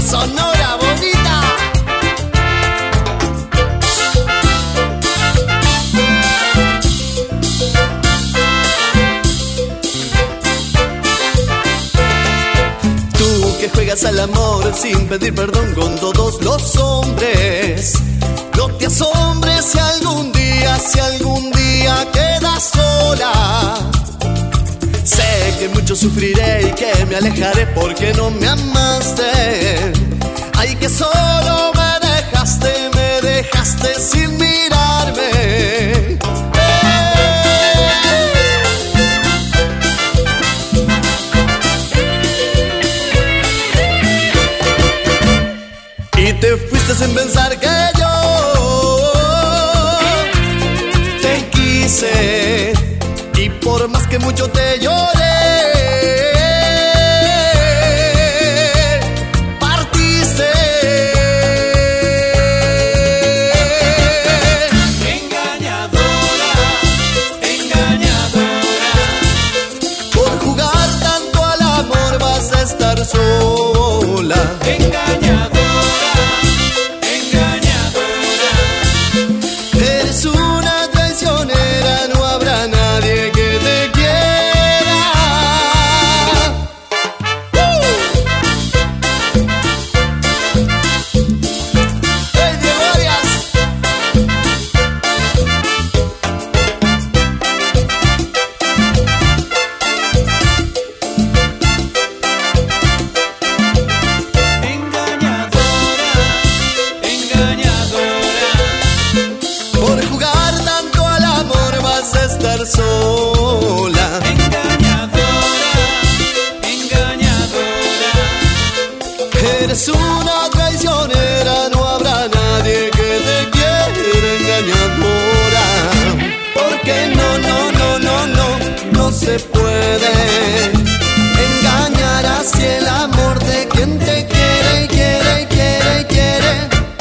Sonora bonita. Tú que juegas al amor sin pedir perdón con todos los hombres, no te asombres si algún día quedas sola. Sé que mucho sufriré y que me alejaré porque no me amaste. Ay, que solo me dejaste sin mirarme. Y te fuiste sin pensar que yo te quise. Y por más que mucho te lloré, partiste. Engañadora, engañadora. Por jugar tanto al amor vas a estar sola. Engañadora, engañadora. Eres una traicionera, no habrá nadie que te quiera. ¡Hey, Diego Arias! Engañadora, engañadora. Por jugar tanto al amor vas a estar sola. Engañadora, engañadora. Eres una traicionera, no habrá nadie que te quiera, engañadora. Porque no se puede engañar así el amor de quien te quiere y quiere y quiere y quiere.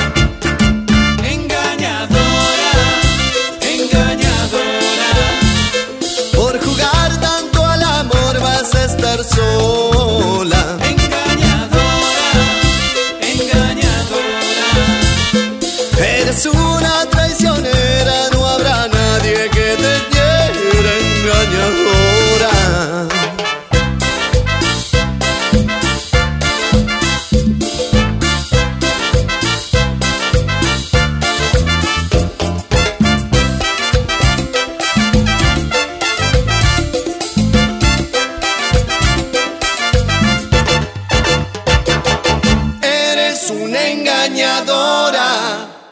Engañadora, engañadora. Por jugar tanto al amor vas a estar sola. Engañadora, engañadora. Eres una traicionera, no habrá nadie que te quiera, engañadora. Eres una engañadora.